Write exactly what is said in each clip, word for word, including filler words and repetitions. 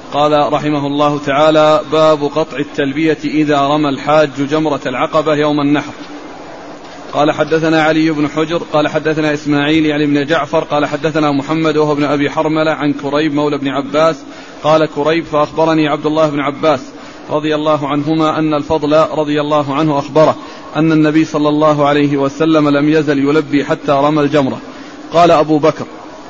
قال رحمه الله تعالى: باب قطع التلبية إذا رمى الحاج جمرة العقبة يوم النحر. قال حدثنا علي بن حجر قال حدثنا إسماعيل يعني بن جعفر قال حدثنا محمد وهو ابن أبي حرملة عن كريب مولى بن عباس قال كريب: فأخبرني عبد الله بن عباس رضي الله عنهما أن الفضل رضي الله عنه أخبره أن النبي صلى الله عليه وسلم لم يزل يلبي حتى رمى الجمرة. قال أبو بكر: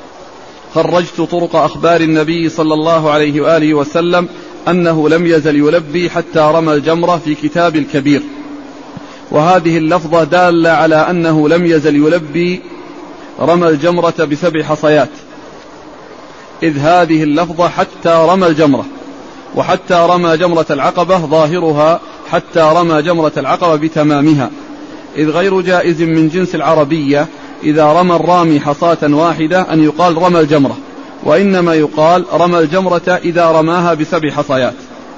خرجت طرق أخبار النبي صلى الله عليه وآله وسلم أنه لم يزل يلبي حتى رمى الجمرة في كتاب الكبير، وهذه اللفظة دالة على أنه لم يزل يلبي رمى الجمرة بسبع حصيات، إذ هذه اللفظة حتى رمى الجمرة، وحتى رمى جمرة العقبة ظاهرها حتى رمى جمرة العقبة بتمامها، إذ غير جائز من جنس العربية إذا رمى الرامي حصاة واحدة أن يقال رمى الجمرة، وإنما يقال رمى الجمرة إذا رماها بسبع حصيات.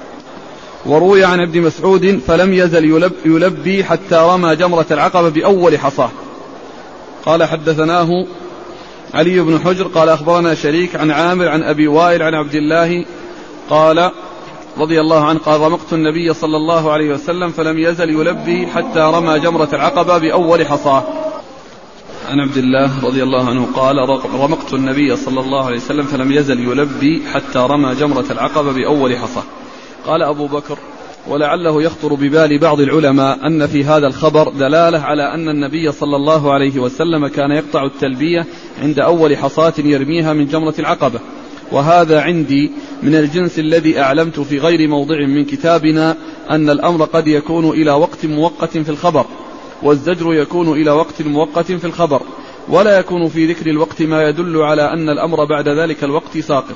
وروي عن ابن مسعود: فلم يزل يلب يلبي حتى رمى جمرة العقبة بأول حصاه. قال حدثناه علي بن حجر قال أخبرنا شريك عن عامر عن أبي وائل عن عبد الله قال رضي الله عنه قال: رمقت النبي صلى الله عليه وسلم فلم يزل يلبي حتى رمى جمرة العقبة بأول حصاه. عن عبد الله رضي الله عنه قال: رمقت النبي صلى الله عليه وسلم فلم يزل يلبي حتى رمى جمرة العقبة بأول حصاه. قال أبو بكر: ولعله يخطر ببال بعض العلماء أن في هذا الخبر دلالة على أن النبي صلى الله عليه وسلم كان يقطع التلبية عند أول حصاة يرميها من جمرة العقبة، وهذا عندي من الجنس الذي أعلمت في غير موضع من كتابنا أن الأمر قد يكون إلى وقت مؤقت في الخبر، والزجر يكون إلى وقت مؤقت في الخبر، ولا يكون في ذكر الوقت ما يدل على أن الأمر بعد ذلك الوقت ساقط،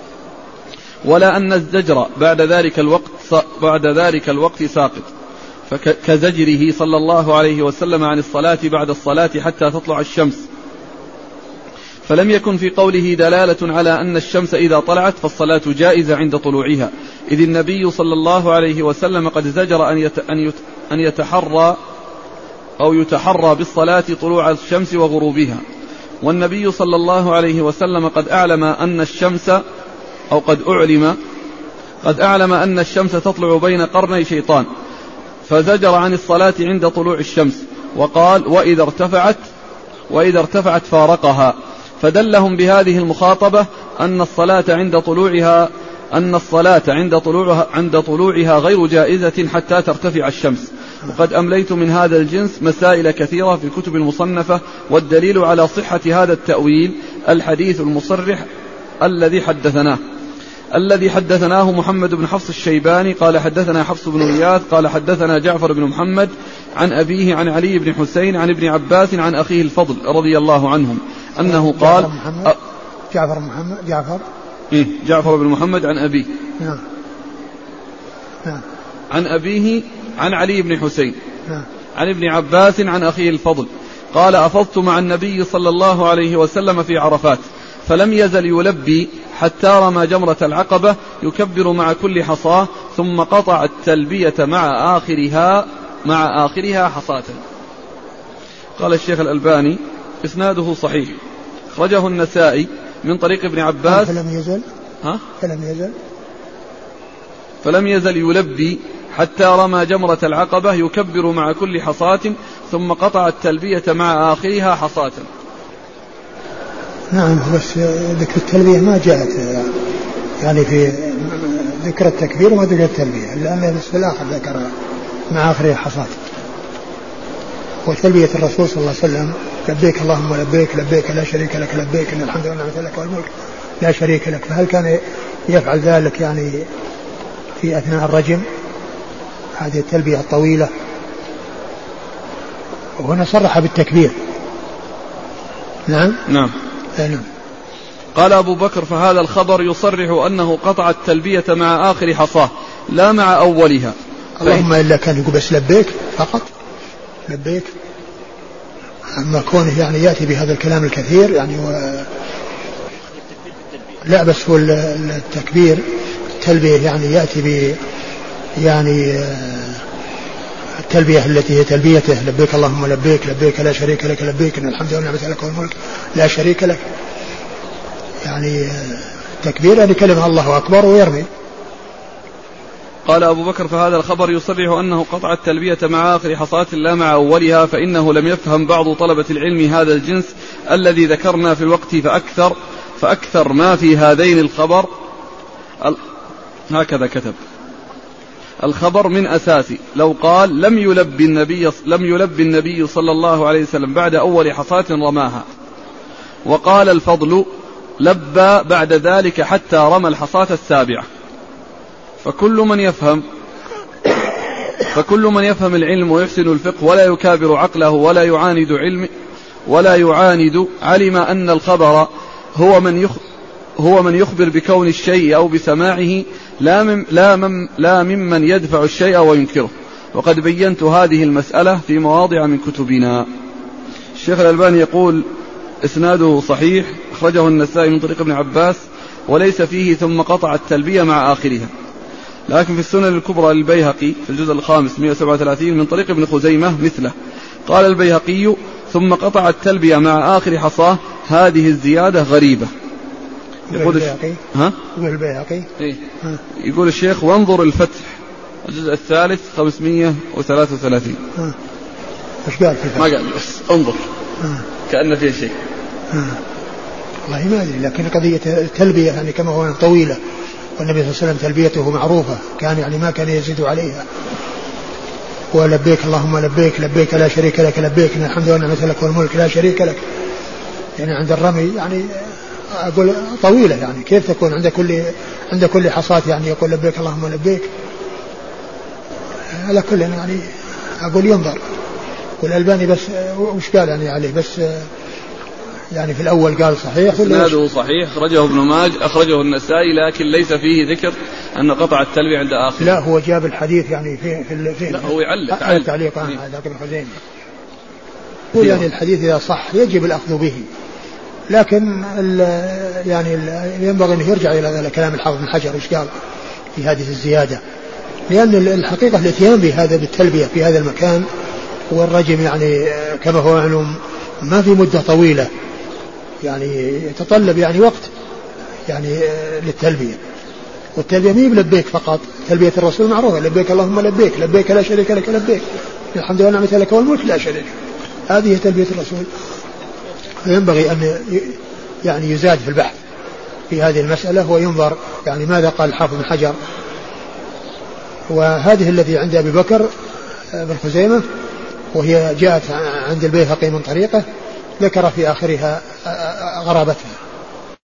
ولا أن الزجر بعد ذلك الوقت بعد ذلك الوقت ساقط، فكزجره صلى الله عليه وسلم عن الصلاة بعد الصلاة حتى تطلع الشمس. فلم يكن في قوله دلالة على أن الشمس إذا طلعت فالصلاة جائزة عند طلوعها، إذ النبي صلى الله عليه وسلم قد زجر أن يت أن يت أن يتحرى أو يتحرى بالصلاة طلوع الشمس وغروبها، والنبي صلى الله عليه وسلم قد أعلم أن الشمس أو قد أعلم قد أعلم أن الشمس تطلع بين قرني شيطان، فزجر عن الصلاة عند طلوع الشمس، وقال: وإذا ارتفعت وإذا ارتفعت فارقها، فدلهم بهذه المخاطبة أن الصلاة عند طلوعها أن الصلاة عند طلوعها عند طلوعها غير جائزة حتى ترتفع الشمس. وقد أمليت من هذا الجنس مسائل كثيرة في الكتب المصنفة، والدليل على صحة هذا التأويل الحديث المصرح الذي حدثناه الذي حدثناه محمد بن حفص الشيباني قال حدثنا حفص بن غياث قال حدثنا جعفر بن محمد عن أبيه عن علي بن حسين عن ابن عباس عن أخيه الفضل رضي الله عنهم أنه قال: جعفر محمد جعفر إيه جعفر بن محمد عن أبيه نعم نعم عن أبيه عن علي بن حسين نعم عن ابن عباس عن أخيه الفضل قال: أفضت مع النبي صلى الله عليه وسلم في عرفات فلم يزل يلبي حتى رمى جمرة العقبة يكبر مع كل حصاة، ثم قطع التلبية مع آخرها مع آخرها حصاة. قال الشيخ الألباني: إسناده صحيح، أخرجه النسائي من طريق ابن عباس. فلم يزل ها؟ فلم يزل فلم يزل يلبي حتى رمى جمرة العقبة يكبر مع كل حصاة، ثم قطع التلبية مع آخرها حصاة. نعم، بس ذكر التلبية ما جاءت يعني في ذكر التكبير وما ذكر التلبية، لأن في الآخر ذكر مع آخرها حصاة. وتلبية الرسول صلى الله عليه وسلم: لبيك اللهم لبيك لبيك لا شريك لك لبيك إن الحمد لله لك والملك لا شريك لك. فهل كان يفعل ذلك يعني في أثناء الرجم، هذه التلبية الطويلة؟ وهنا صرح بالتكبير. نعم نعم نعم. قال أبو بكر: فهذا الخبر يصرح أنه قطع التلبية مع آخر حصاه لا مع أولها. اللهم إلا كان يقول بس لبيك فقط لبيك، أما كونه يعني يأتي بهذا الكلام الكثير يعني و... لا بس هو التكبير التلبية يعني يأتي ب يعني التلبية التي هي تلبيته: لبيك اللهم لبيك لبيك لا شريك لك لبيك إن الحمد لله لك والملك لا شريك لك. يعني التكبير يعني كلمة الله أكبر ويرمي. قال أبو بكر فهذا الخبر يصرح أنه قطع التلبية مع آخر حصاة لا مع أولها، فإنه لم يفهم بعض طلبة العلم هذا الجنس الذي ذكرنا في الوقت فأكثر فأكثر ما في هذين الخبر هكذا كتب الخبر من أساسي. لو قال لم يلب النبي لم يلب النبي صلى الله عليه وسلم بعد أول حصاة رماها، وقال الفضل لبى بعد ذلك حتى رمى الحصاة السابعة، فكل من يفهم فكل من يفهم العلم ويحسن الفقه ولا يكابر عقله ولا يعاند علم ولا يعاند علم أن الخبر هو من يخ هو من يخبر بكون الشيء أو بسماعه لا, مم لا, مم لا ممن يدفع الشيء وينكره. وقد بينت هذه المسألة في مواضع من كتبنا. الشيخ الألباني يقول إسناده صحيح، أخرجه النسائي من طريق ابن عباس وليس فيه ثم قطع التلبية مع آخرها، لكن في السنن الكبرى للبيهقي في الجزء الخامس مئة وسبعة وثلاثين من طريق ابن خزيمة مثله. قال البيهقي ثم قطع التلبية مع آخر حصاه، هذه الزيادة غريبة. يقول البيهقي ها البيهقي إيه؟ يقول الشيخ وانظر الفتح الجزء الثالث خمسمئة وثلاثة وثلاثين. ايش قال فيه؟ ما قال بس انظر ها. كأن فيه شيء ها. والله ما أدري، لكن قضية التلبية يعني كما هو طويلة، والنبي صلى الله عليه وسلم تلبيته معروفة، كان يعني ما كان يزيد عليها، ولبيك اللهم لبيك لبيك لا شريك لك لبيك إن الحمد والنعمة لك والملك لا شريك لك. يعني عند الرمي يعني أقول طويلة، يعني كيف تكون عند كل عند كل حصاة يعني يقول لبيك اللهم لبيك؟ على كل يعني أقول ينظر. والألباني بس وش قال يعني عليه؟ بس يعني في الأول قال صحيح، إسناده صحيح، أخرجه ابن ماجه أخرجه النسائي، لكن ليس فيه ذكر أن قطع التلبية عند آخر. لا هو جاب الحديث يعني في في, في لا هو يعلق على التعليق عن هذا ابن خزيمة. هو يعني الحديث إذا صح يجب الأخذ به، لكن ال يعني ال ينبغي أن يرجع إلى كلام الحافظ بن حجر إيش قال في هذه الزيادة، لأن الحقيقة الاتيان بهذا بالتلبية في هذا المكان والرجم يعني كما هو معلوم ما في مدة طويلة، يعني يتطلب يعني وقت يعني للتلبية. والتلبية مي بلبيك فقط، تلبية الرسول معروفة لبيك اللهم لبيك لبيك لا شريك لك لبيك الحمد لله والنعمة لك والملك لا شريك، هذه تلبية الرسول. فينبغي أن يعني يزاد في البحث في هذه المسألة وينظر يعني ماذا قال الحافظ بن حجر. وهذه التي عند أبي بكر بن خزيمة وهي جاءت عند البيهقي من طريقه ذكر في آخرها غرابتها.